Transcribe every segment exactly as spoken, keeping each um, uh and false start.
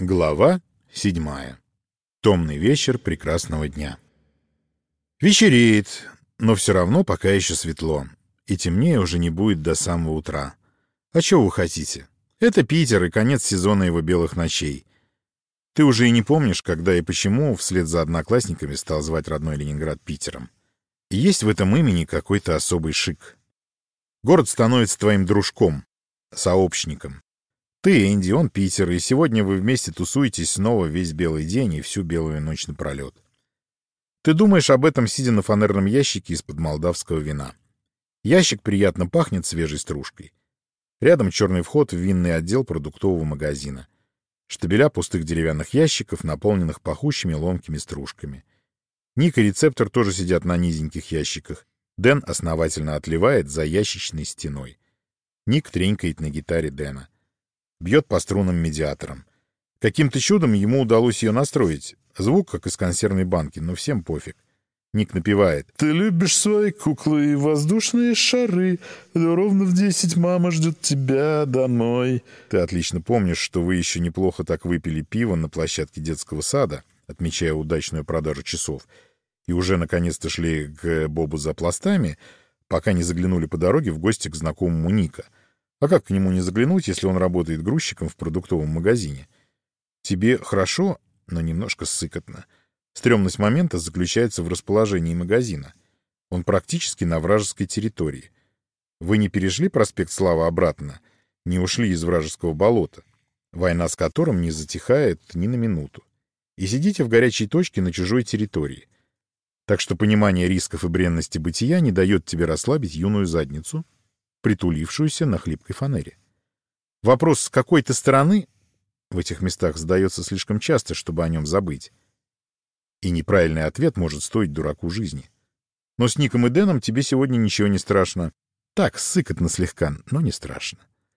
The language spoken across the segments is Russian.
Глава седьмая. Томный вечер прекрасного дня. Вечереет, но все равно пока еще светло, и темнее уже не будет до самого утра. А чего вы хотите? Это Питер и конец сезона его белых ночей. Ты уже и не помнишь, когда и почему вслед за одноклассниками стал звать родной Ленинград Питером. И есть в этом имени какой-то особый шик. Город становится твоим дружком, сообщником. Ты, Энди, он Питер, и сегодня вы вместе тусуетесь снова весь белый день и всю белую ночь напролет. Ты думаешь об этом, сидя на фанерном ящике из-под молдавского вина. Ящик приятно пахнет свежей стружкой. Рядом черный вход в винный отдел продуктового магазина. Штабеля пустых деревянных ящиков, наполненных пахучими ломкими стружками. Ник и рецептор тоже сидят на низеньких ящиках. Дэн основательно отливает за ящичной стеной. Ник тренькает на гитаре Дэна. Бьет по струнам медиатором. Каким-то чудом ему удалось ее настроить. Звук, как из консервной банки, но всем пофиг. Ник напевает: «Ты любишь свои куклы и воздушные шары, но ровно в десять мама ждет тебя домой». Ты отлично помнишь, что вы еще неплохо так выпили пиво на площадке детского сада, отмечая удачную продажу часов, и уже наконец-то шли к Бобу за пластами, пока не заглянули по дороге в гости к знакомому Ника. А как к нему не заглянуть, если он работает грузчиком в продуктовом магазине? Тебе хорошо, но немножко сыкотно. Стрёмность момента заключается в расположении магазина. Он практически на вражеской территории. Вы не перешли проспект Славы обратно, не ушли из вражеского болота, война с которым не затихает ни на минуту, и сидите в горячей точке на чужой территории. Так что понимание рисков и бренности бытия не дает тебе расслабить юную задницу, притулившуюся на хлипкой фанере. Вопрос, с какой ты стороны, в этих местах задается слишком часто, чтобы о нем забыть. И неправильный ответ может стоить дураку жизни. Но с Ником и Дэном тебе сегодня ничего не страшно. Так, сыкотно слегка, но не страшно.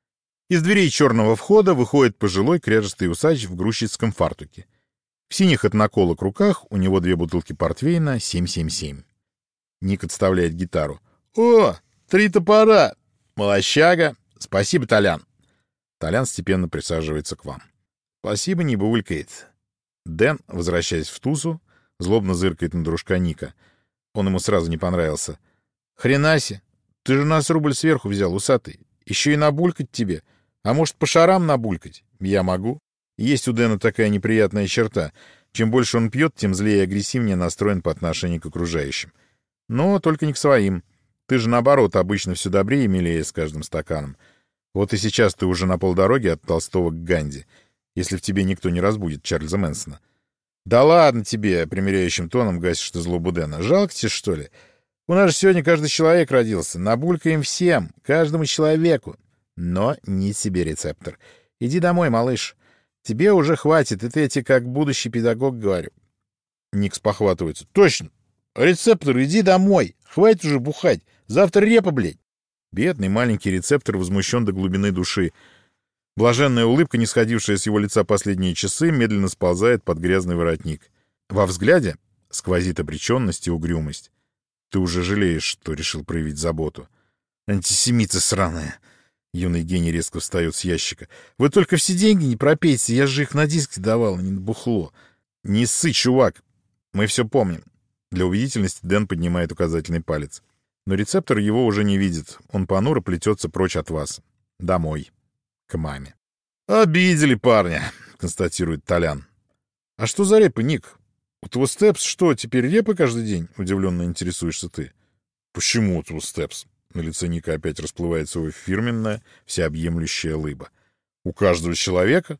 Из дверей черного входа выходит пожилой кряжестый усач в грузчицком фартуке. В синих от наколок руках у него две бутылки портвейна семь семь семь. Ник отставляет гитару. «О, три топора! Молощага! Спасибо, Толян!» Толян степенно присаживается к вам. «Спасибо, не булькает». Дэн, возвращаясь в тусу, злобно зыркает на дружка Ника. Он ему сразу не понравился. «Хренаси! Ты же нас рубль сверху взял, усатый. Еще и набулькать тебе. А может, по шарам набулькать? Я могу». Есть у Дэна такая неприятная черта. Чем больше он пьет, тем злее и агрессивнее настроен по отношению к окружающим. Но только не к своим. Ты же, наоборот, обычно все добрее и милее с каждым стаканом. Вот и сейчас ты уже на полдороги от Толстого к Ганди, если в тебе никто не разбудит Чарльза Мэнсона. «Да ладно тебе», — примиряющим тоном гасишь ты злобу Дэна. «Жалко тебе, что ли? У нас же сегодня каждый человек родился. Набулькаем всем, каждому человеку. Но не себе, рецептор. Иди домой, малыш. Тебе уже хватит, это я тебе как будущий педагог говорю». Ник спохватывается. «Точно! Рецептор, иди домой! Хватит уже бухать! Завтра репа, блядь!» Бедный маленький рецептор возмущен до глубины души. Блаженная улыбка, не сходившая с его лица последние часы, медленно сползает под грязный воротник. Во взгляде сквозит обреченность и угрюмость. Ты уже жалеешь, что решил проявить заботу. «Антисемиты сраные!» Юный гений резко встает с ящика. «Вы только все деньги не пропейте, я же их на диски давал, а не на бухло». «Не ссы, чувак! Мы все помним». Для убедительности Дэн поднимает указательный палец. Но рецептор его уже не видит. Он понуро плетется прочь от вас. Домой. К маме. «Обидели парня», — констатирует Толян. «А что за репы, Ник? У Твустепс что, теперь репы каждый день?» — удивленно интересуешься ты. «Почему Твустепс?» На лице Ника опять расплывается его фирменная, всеобъемлющая лыба. «У каждого человека.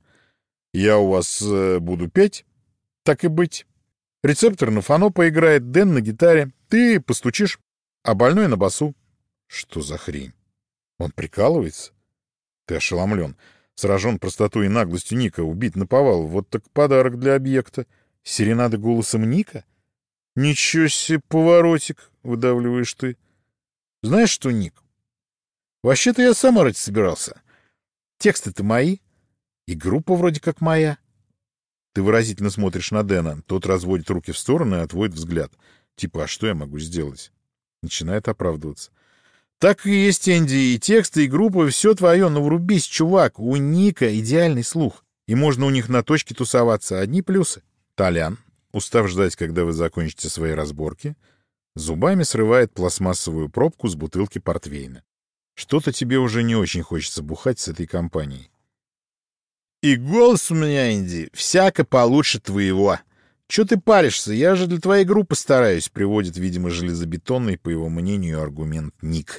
Я у вас э, буду петь. Так и быть. Рецептор на фано поиграет, Дэн на гитаре. Ты постучишь, а больной на басу». «Что за хрень? Он прикалывается?» Ты ошеломлен. Сражен простотой и наглостью Ника. Убить наповал. Вот так подарок для объекта. Серенада голосом Ника? «Ничего себе поворотик!» — выдавливаешь ты. «Знаешь что, Ник? Вообще-то я сам орать собирался. Тексты-то мои. И группа вроде как моя». Ты выразительно смотришь на Дэна. Тот разводит руки в стороны и отводит взгляд. Типа, а что я могу сделать? Начинает оправдываться. «Так и есть, Энди, и тексты, и группа, все твое, но врубись, чувак, у Ника идеальный слух. И можно у них на точке тусоваться. Одни плюсы. Толян, устав ждать, когда вы закончите свои разборки, зубами срывает пластмассовую пробку с бутылки портвейна. Что-то тебе уже не очень хочется бухать с этой компанией. «И голос у меня, Энди, всяко получше твоего. Чё ты паришься? Я же для твоей группы стараюсь», — приводит, видимо, железобетонный, по его мнению, аргумент Ник.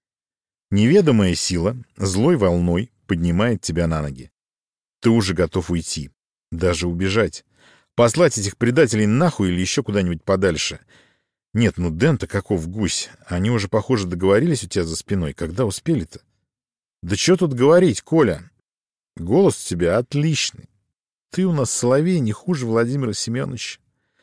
Неведомая сила злой волной поднимает тебя на ноги. Ты уже готов уйти, даже убежать. Послать этих предателей нахуй или еще куда-нибудь подальше. Нет, ну Дэн-то каков гусь. Они уже, похоже, договорились у тебя за спиной. Когда успели-то? Да что тут говорить, Коля? Голос у тебя отличный. Ты у нас соловей не хуже Владимира Семеновича.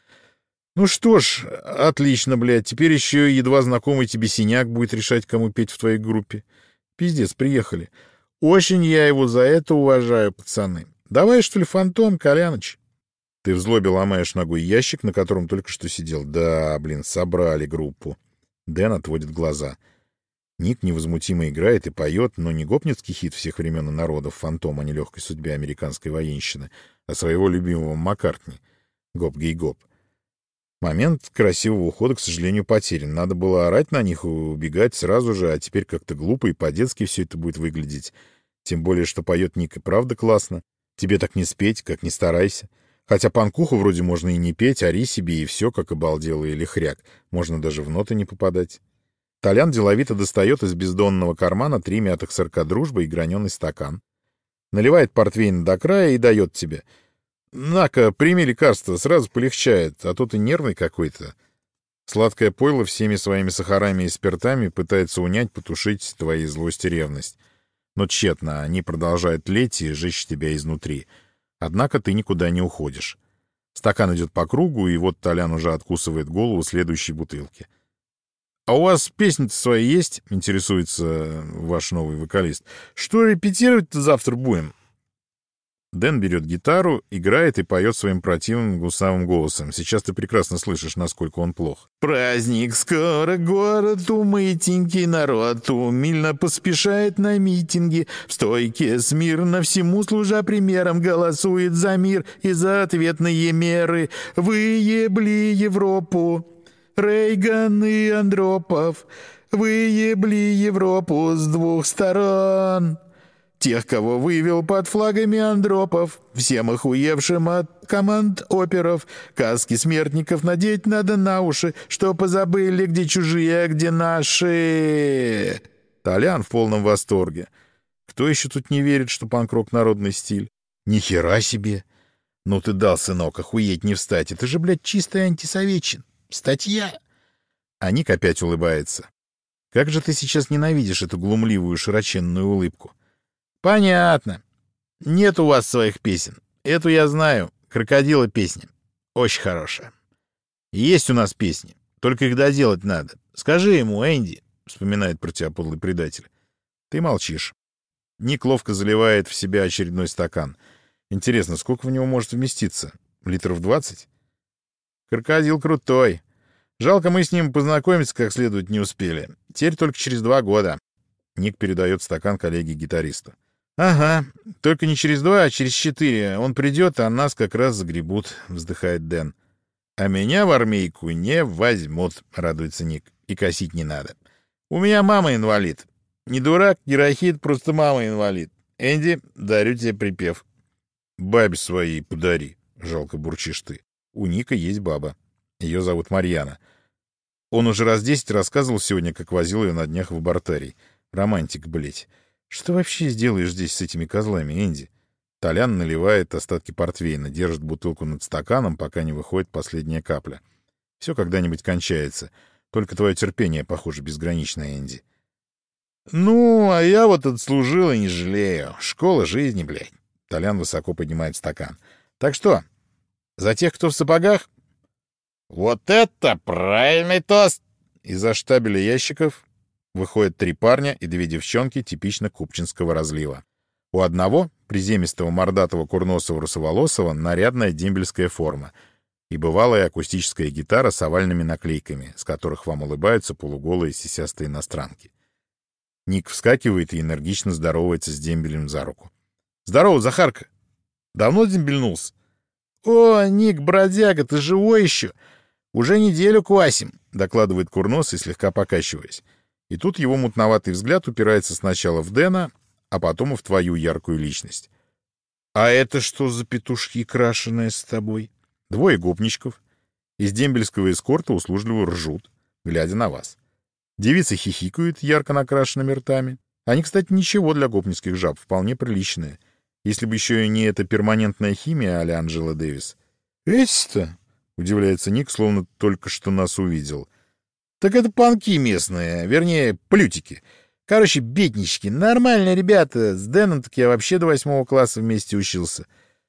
Ну что ж, отлично, блядь. Теперь еще едва знакомый тебе синяк будет решать, кому петь в твоей группе. Пиздец, приехали. Очень я его за это уважаю, пацаны. Давай, что ли, фантом, Коляныч? Ты в злобе ломаешь ногой ящик, на котором только что сидел. Да, блин, собрали группу. Дэн отводит глаза. Ник невозмутимо играет и поет, но не гопницкий хит всех времен и народов «Фантом» о нелегкой судьбе американской военщины, а своего любимого Маккартни. Гоп-гей-гоп. Момент красивого ухода, к сожалению, потерян. Надо было орать на них и убегать сразу же, а теперь как-то глупо и по-детски все это будет выглядеть. Тем более, что поет Ник и правда классно. Тебе так не спеть, как не старайся. Хотя панкуху вроде можно и не петь, ори себе и все, как обалделый или хряк. Можно даже в ноты не попадать. Толян деловито достает из бездонного кармана три мятых сырка «Дружба» и граненый стакан. Наливает портвейн до края и дает тебе. «На-ка, прими лекарство, сразу полегчает, а то ты нервный какой-то». Сладкое пойло всеми своими сахарами и спиртами пытается унять, потушить твои злость и ревность. Но тщетно, они продолжают тлеть и жечь тебя изнутри. Однако ты никуда не уходишь. Стакан идет по кругу, и вот Толян уже откусывает голову следующей бутылки. «А у вас песни-то свои есть?» — интересуется ваш новый вокалист. «Что репетировать-то завтра будем?» Дэн берет гитару, играет и поет своим противным гусавым голосом. Сейчас ты прекрасно слышишь, насколько он плох. «Праздник скоро, город умытенький, народ умильно поспешает на митинги. В стойке смирно всему служа примером голосует за мир и за ответные меры. Выебли Европу, Рейган и Андропов, выебли Европу с двух сторон. Тех, кого вывел под флагами Андропов, всем охуевшим от команд оперов, каски смертников надеть надо на уши, что позабыли, где чужие, а где наши». Толян в полном восторге. Кто еще тут не верит, что панк-рок — народный стиль? Ни хера себе! Ну ты дал, сынок, охуеть не встать. Это же, блядь, чистый антисоветчин. Статья. А Ник опять улыбается. Как же ты сейчас ненавидишь эту глумливую широченную улыбку. Понятно. Нет у вас своих песен. Эту я знаю. Крокодила песня. Очень хорошая. Есть у нас песни. Только их доделать надо. Скажи ему, Энди, вспоминает про тебя подлый предатель. Ты молчишь. Ник ловко заливает в себя очередной стакан. Интересно, сколько в него может вместиться? Литров двадцать? Крокодил крутой. Жалко, мы с ним познакомиться как следует не успели. Теперь только через два года. Ник передает стакан коллеге-гитаристу. «Ага, только не через два, а через четыре. Он придет, а нас как раз загребут», — вздыхает Дэн. «А меня в армейку не возьмут», — радуется Ник. «И косить не надо. У меня мама инвалид. Не дурак, не рахит, просто мама инвалид. Энди, дарю тебе припев». «Бабе своей подари», — жалко бурчишь ты. У Ника есть баба. Ее зовут Марьяна. Он уже раз десять рассказывал сегодня, как возил ее на днях в абортарий. Романтик, блять. Что вообще сделаешь здесь с этими козлами, Энди? Толян наливает остатки портвейна, держит бутылку над стаканом, пока не выходит последняя капля. Все когда-нибудь кончается. Только твое терпение, похоже, безграничное, Энди. Ну, а я вот отслужил и не жалею. Школа жизни, блядь. Толян высоко поднимает стакан. Так что, за тех, кто в сапогах? Вот это правильный тост! Из-за штабеля ящиков выходят три парня и две девчонки типично купчинского разлива. У одного, приземистого мордатого курносого русоволосого, нарядная дембельская форма и бывалая акустическая гитара с овальными наклейками, с которых вам улыбаются полуголые сисястые иностранки. Ник вскакивает и энергично здоровается с дембелем за руку. «Здорово, Захарка!» Давно дембельнулся? О, Ник, бродяга, ты живой еще? Уже неделю квасим, докладывает курносый, слегка покачиваясь. И тут его мутноватый взгляд упирается сначала в Дэна, а потом и в твою яркую личность. А это что за петушки крашеные с тобой? Двое гопничков. Из дембельского эскорта услужливо ржут, глядя на вас. Девицы хихикают ярко накрашенными ртами. Они, кстати, ничего для гопницких жаб, вполне приличные. Если бы еще и не эта перманентная химия а-ля Анджела Дэвис. «Эти-то?» — удивляется Ник, словно только что нас увидел. «Так это панки местные, вернее, плютики. Короче, беднички, нормальные ребята. С Дэном так я вообще до восьмого класса вместе учился».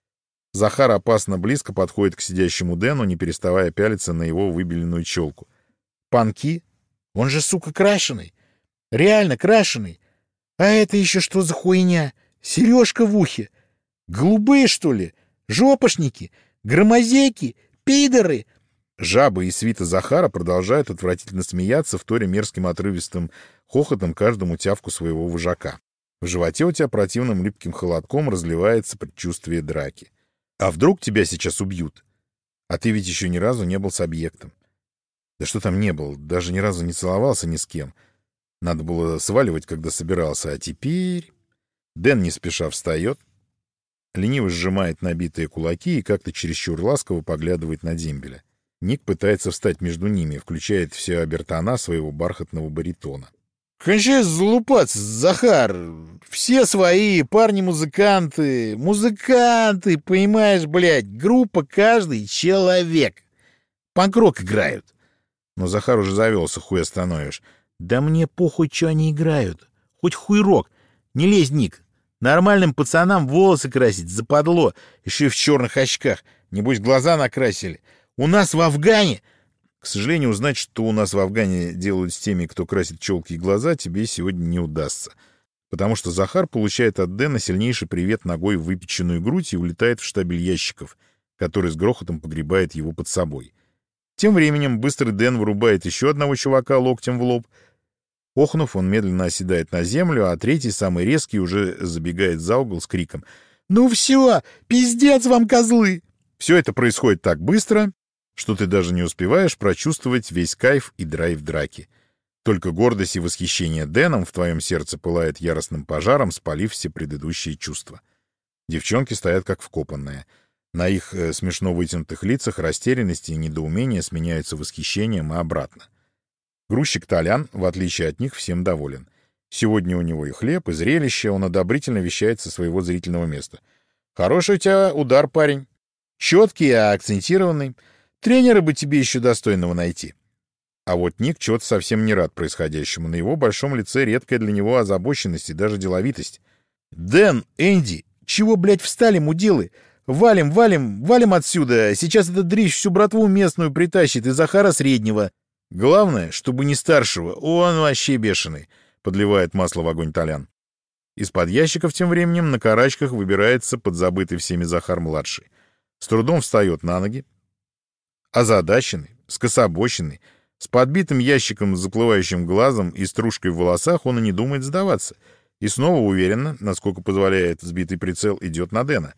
Захар опасно близко подходит к сидящему Дэну, не переставая пялиться на его выбеленную челку. «Панки? Он же, сука, крашеный. Реально крашеный. А это еще что за хуйня? Сережка в ухе. Голубые, что ли? Жопошники? Громозейки? Пидоры?» Жабы и свита Захара продолжают отвратительно смеяться, вторя мерзким отрывистым хохотом каждому тявку своего вожака. В животе у тебя противным липким холодком разливается предчувствие драки. А вдруг тебя сейчас убьют? А ты ведь еще ни разу не был с объектом. Да что там не был, даже ни разу не целовался ни с кем. Надо было сваливать, когда собирался, а теперь... Дэн не спеша встает, лениво сжимает набитые кулаки и как-то чересчур ласково поглядывает на дембеля. Ник пытается встать между ними, включает все обертона своего бархатного баритона. «Кончай залупаться, Захар! Все свои, парни-музыканты, музыканты, понимаешь, блядь, группа каждый человек. Панк-рок играют». Но Захар уже завелся, хуй остановишь. «Да мне похуй, что они играют. Хоть хуй-рок. Не лезь, Ник. Нормальным пацанам волосы красить западло, еще и в черных очках. Небось, глаза накрасили. У нас в Афгане...» К сожалению, узнать, что у нас в Афгане делают с теми, кто красит челки и глаза, тебе сегодня не удастся. Потому что Захар получает от Дэна сильнейший привет ногой в выпеченную грудь и улетает в штабель ящиков, который с грохотом погребает его под собой. Тем временем быстрый Дэн вырубает еще одного чувака локтем в лоб. Охнув, он медленно оседает на землю, а третий, самый резкий, уже забегает за угол с криком: «Ну все, пиздец вам, козлы!» Все это происходит так быстро, что ты даже не успеваешь прочувствовать весь кайф и драйв драки. Только гордость и восхищение Дэном в твоем сердце пылает яростным пожаром, спалив все предыдущие чувства. Девчонки стоят как вкопанные. На их э, смешно вытянутых лицах растерянность и недоумение сменяются восхищением и обратно. Грузчик Толян, в отличие от них, всем доволен. Сегодня у него и хлеб, и зрелище, он одобрительно вещает со своего зрительного места. «Хороший у тебя удар, парень. Четкий, а акцентированный. Тренера бы тебе еще достойного найти». А вот Ник чего-то совсем не рад происходящему. На его большом лице редкая для него озабоченность и даже деловитость. «Дэн, Энди, чего, блядь, встали, мудилы? Валим, валим, валим отсюда. Сейчас этот дрищ всю братву местную притащит и Захара Среднего. Главное, чтобы не старшего. Он вообще бешеный», — подливает масло в огонь Толян. Из-под ящиков тем временем на карачках выбирается подзабытый всеми Захар-младший. С трудом встает на ноги. Озадаченный, скособоченный, с подбитым ящиком с заплывающим глазом и стружкой в волосах, он и не думает сдаваться. И снова уверенно, насколько позволяет сбитый прицел, идет на Дэна.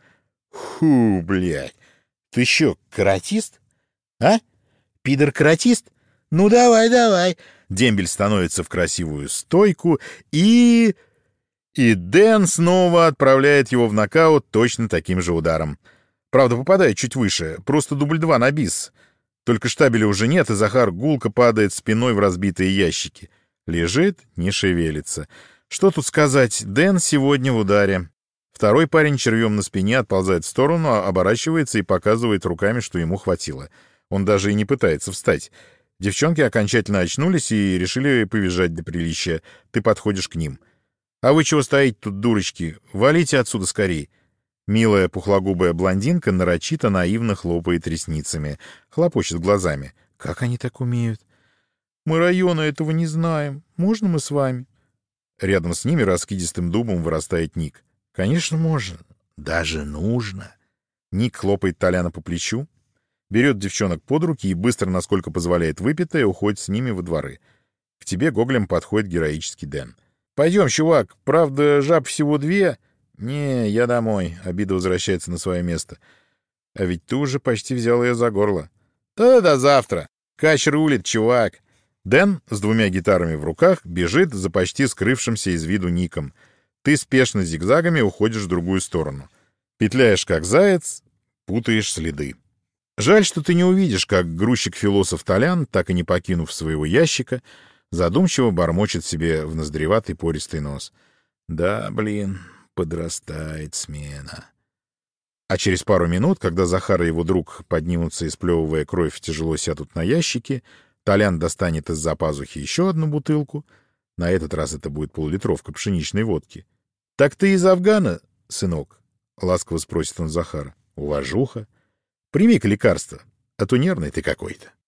«Фу, блядь! Ты чё, каратист? А? Пидор-каратист? Ну давай, давай!» Дембель становится в красивую стойку и... И Дэн снова отправляет его в нокаут точно таким же ударом. Правда, попадает чуть выше, просто дубль два на бис. Только штабеля уже нет, и Захар гулко падает спиной в разбитые ящики. Лежит, не шевелится. Что тут сказать, Дэн сегодня в ударе. Второй парень червем на спине отползает в сторону, оборачивается и показывает руками, что ему хватило. Он даже и не пытается встать. Девчонки окончательно очнулись и решили повизжать до приличия. Ты подходишь к ним. «А вы чего стоите тут, дурочки? Валите отсюда скорей!» Милая пухлогубая блондинка нарочито наивно хлопает ресницами, хлопочет глазами. «Как они так умеют?» «Мы района этого не знаем. Можно мы с вами?» Рядом с ними раскидистым дубом вырастает Ник. «Конечно, можно. Даже нужно». Ник хлопает Толяна по плечу, берет девчонок под руки и быстро, насколько позволяет выпитое, уходит с ними во дворы. К тебе гоглем подходит героический Дэн. «Пойдем, чувак. Правда, жаб всего две. «Не, я домой». Обида возвращается на свое место. «А ведь ты уже почти взял ее за горло». «Да до завтра. Кач рулит, чувак». Дэн с двумя гитарами в руках бежит за почти скрывшимся из виду Ником. Ты спешно зигзагами уходишь в другую сторону. Петляешь как заяц, путаешь следы. Жаль, что ты не увидишь, как грузчик-философ Толян, так и не покинув своего ящика, задумчиво бормочет себе в ноздреватый пористый нос. Да, блин, подрастает смена. А через пару минут, когда Захар и его друг поднимутся и, сплевывая кровь, тяжело сядут на ящики, Толян достанет из-за пазухи еще одну бутылку. На этот раз это будет поллитровка пшеничной водки. — Так ты из Афгана, сынок? — ласково спросит он Захара. — Уважуха. Прими-ка лекарство, а то нервный ты какой-то.